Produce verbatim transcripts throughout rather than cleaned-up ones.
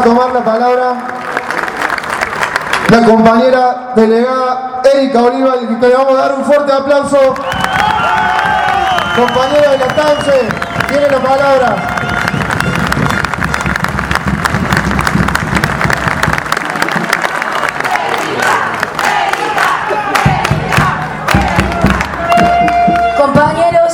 a tomar la palabra la compañera delegada Erika Oliva, y que le vamos a dar un fuerte aplauso. Compañera de la T A N S E, tiene la palabra. Compañeros,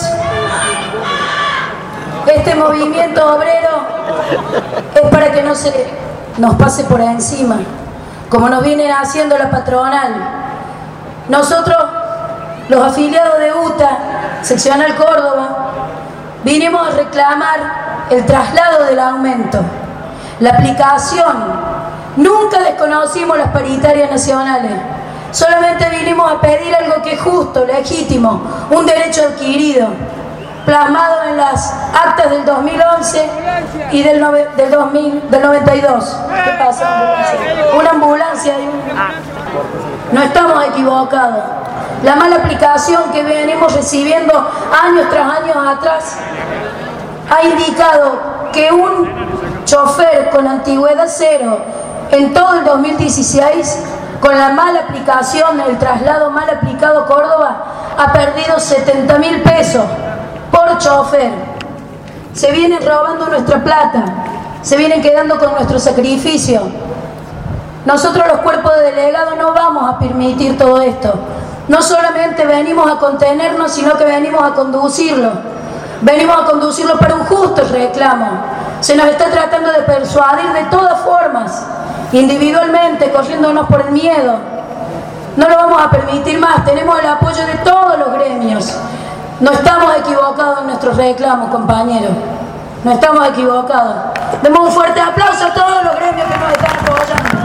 este movimiento obrero es para que no se nos pase por encima, como nos viene haciendo la patronal. Nosotros, los afiliados de U T A, Seccional Córdoba, vinimos a reclamar el traslado del aumento, la aplicación. Nunca desconocimos las paritarias nacionales. Solamente vinimos a pedir algo que es justo, legítimo, un derecho adquirido, plasmado en las actas del dos mil once y del, nove, del, dos mil, del noventa y dos. ¿Qué pasa? Una ambulancia. Y un... No estamos equivocados. La mala aplicación que venimos recibiendo años tras años atrás ha indicado que un chofer con antigüedad cero en todo el dos mil dieciséis, con la mala aplicación, el traslado mal aplicado a Córdoba, ha perdido setenta mil pesos por chofer. Se vienen robando nuestra plata, se vienen quedando con nuestro sacrificio. Nosotros, los cuerpos de delegados, no vamos a permitir todo esto. No solamente venimos a contenernos, sino que venimos a conducirlo. Venimos a conducirlo para un justo reclamo. Se nos está tratando de persuadir de todas formas, individualmente, corriéndonos por el miedo. No lo vamos a permitir más. Tenemos el apoyo de todos los gremios. No estamos equivocados en nuestros reclamos, compañeros. No estamos equivocados. Demos un fuerte aplauso a todos los gremios que nos están apoyando.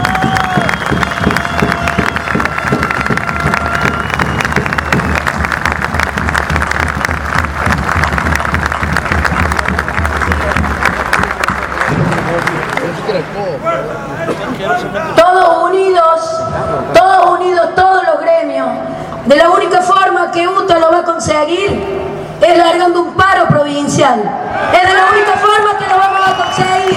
Todos unidos, todos unidos, todos los gremios. De la única forma que U T A lo va a conseguir es largando un paro provincial. Es de la única forma que lo vamos a conseguir.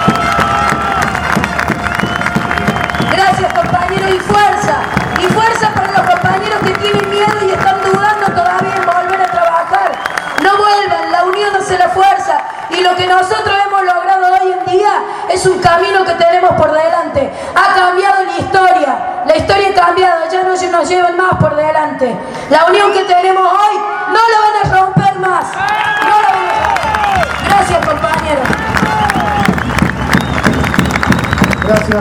Gracias, compañeros, y fuerza. Y fuerza para los compañeros que tienen miedo y están dudando todavía en volver a trabajar. No vuelvan, la unión hace la fuerza. Y lo que nosotros hemos logrado hoy en día es un camino que tenemos por delante. Ha cambiado la historia. La historia ha cambiado, ya no se nos llevan más por delante. La unión que tenemos hoy no la van a romper más. No la van a romper. Gracias, compañeros. Gracias.